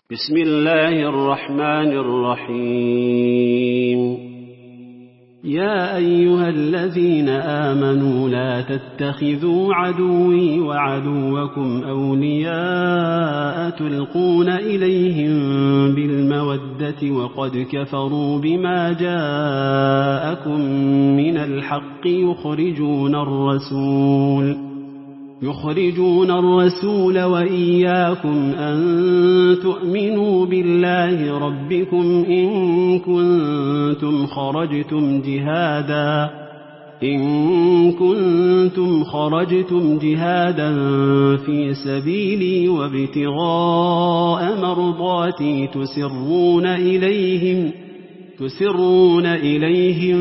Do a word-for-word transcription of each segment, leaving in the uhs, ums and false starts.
بسم الله الرحمن الرحيم. يا أيها الذين آمنوا لا تتخذوا عدوي وعدوكم أولياء تلقون إليهم بالمودة وقد كفروا بما جاءكم من الحق يخرجون الرسول يخرجون الرسول وإياكم أن تؤمنوا بالله ربكم إن كنتم خرجتم جهادا إن كنتم خرجتم جهادا في سبيلي وابتغاء مرضاتي تسرون إليهم تسرون إليهم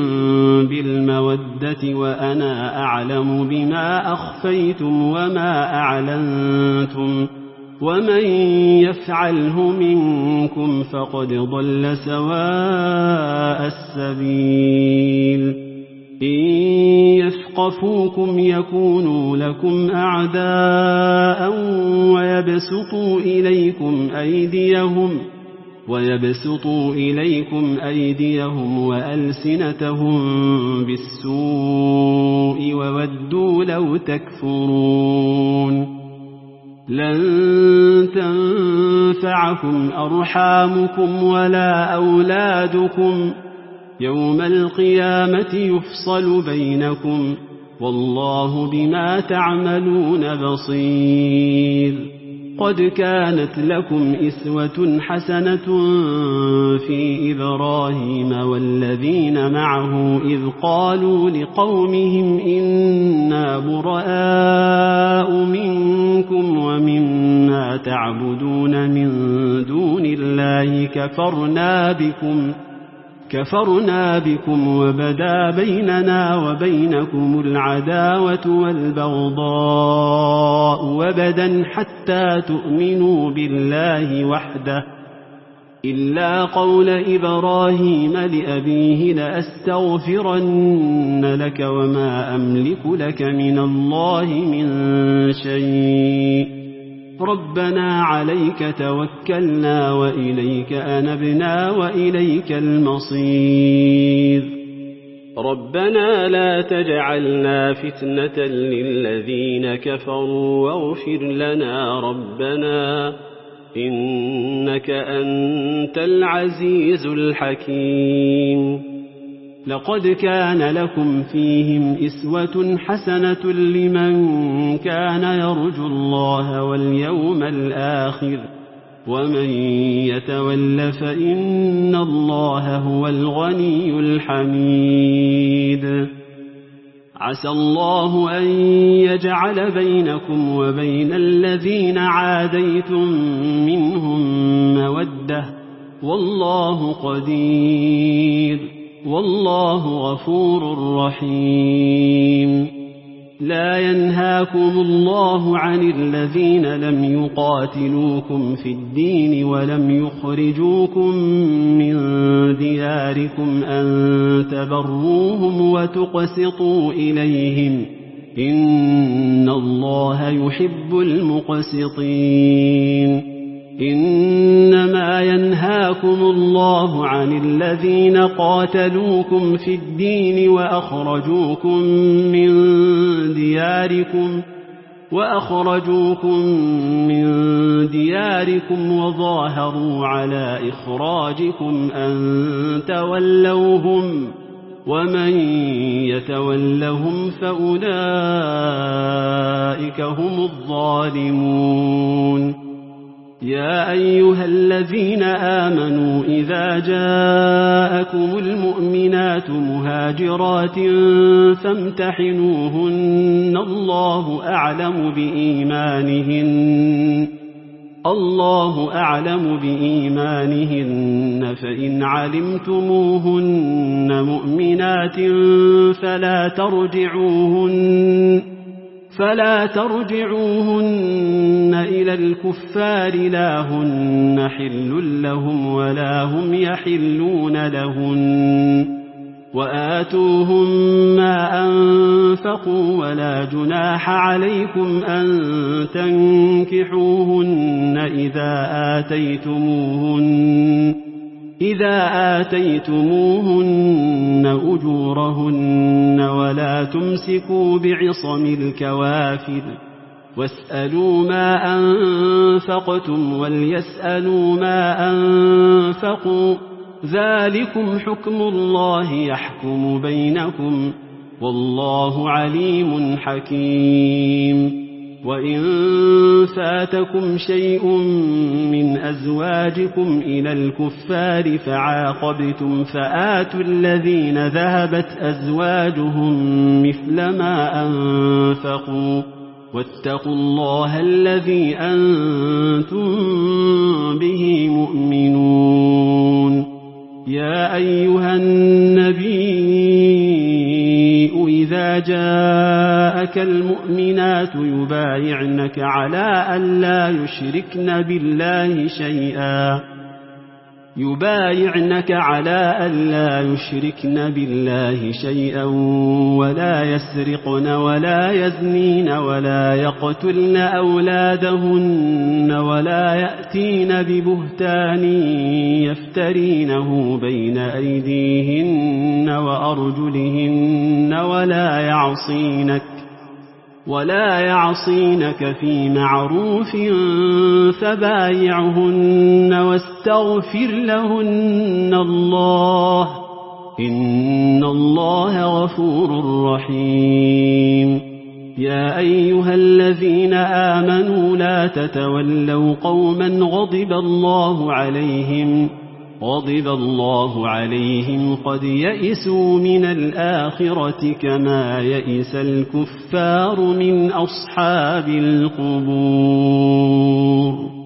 بالمودة وأنا أعلم بما أخفيتم وما أعلنتم ومن يفعله منكم فقد ضل سواء السبيل. إن يثقفوكم يكونوا لكم أعداء ويبسطوا إليكم أيديهم ويبسطوا إليكم أيديهم وألسنتهم بالسوء وودوا لو تكفرون. لن تنفعكم أرحامكم ولا أولادكم يوم القيامة يفصل بينكم والله بما تعملون بصير. قد كانت لكم إسوة حسنة في إبراهيم والذين معه إذ قالوا لقومهم إنا براء منكم ومما تعبدون من دون الله كفرنا بكم كفرنا بكم وبدا بيننا وبينكم العداوة والبغضاء وبدا حتى تؤمنوا بالله وحده إلا قول إبراهيم لأبيه لأستغفرن لك وما أملك لك من الله من شيء ربنا عليك توكلنا وإليك أنبنا وإليك المصير. ربنا لا تجعلنا فتنة للذين كفروا واغفر لنا ربنا إنك أنت العزيز الحكيم. لقد كان لكم فيهم إسوة حسنة لمن كان يرجو الله واليوم الآخر ومن يتول فإن الله هو الغني الحميد. عسى الله أن يجعل بينكم وبين الذين عاديتم منهم مودة والله قدير والله غفور رحيم. لا ينهاكم الله عن الذين لم يقاتلوكم في الدين ولم يخرجوكم من دياركم أن تبروهم وتقسطوا إليهم إن الله يحب المقسطين. إنما ينهاكم الله عن الذين قاتلوكم في الدين وأخرجوكم من دياركم وأخرجوكم من دياركم وظاهروا على إخراجكم أن تولوهم ومن يتولهم فأولئك هم الظالمون. يا أيها الذين آمنوا إذا جاءكم المؤمنات مهاجرات فامتحنوهن الله أعلم بإيمانهن الله أعلم بإيمانهن فإن علمتموهن مؤمنات فلا ترجعوهن فلا ترجعوهن إلى الكفار لا هن حل لهم ولا هم يحلون لهن وآتوهم ما أنفقوا ولا جناح عليكم أن تنكحوهن إذا آتيتموهن إذا آتيتموهن أجورهن ولا تمسكوا بعصم الكوافر واسألوا ما أنفقتم وليسألوا ما أنفقوا ذلكم حكم الله يحكم بينكم والله عليم حكيم وإن فاتكم شيء من أزواجكم إلى الكفار فعاقبتم فآتوا الذين ذهبت أزواجهم مثل ما أنفقوا واتقوا الله الذي أنتم به مؤمنون يا أيها النبي إذا جاءك المؤمنات يبايعنك على أن لا يشركن بالله شيئا يبايعنك على أن لا يشركن بالله شيئا ولا يسرقن ولا يزنين ولا يقتلن أولادهن ولا يأتين ببهتان يفترينه بين أيديهن وأرجلهن ولا يعصينك ولا يعصينك في معروف فبايعهن واستغفر لهن الله إن الله غفور رحيم يا أيها الذين آمنوا لا تتولوا قوما غضب الله عليهم غضب الله عليهم قد يئسوا من الآخرة كما يئس الكفار من أصحاب القبور.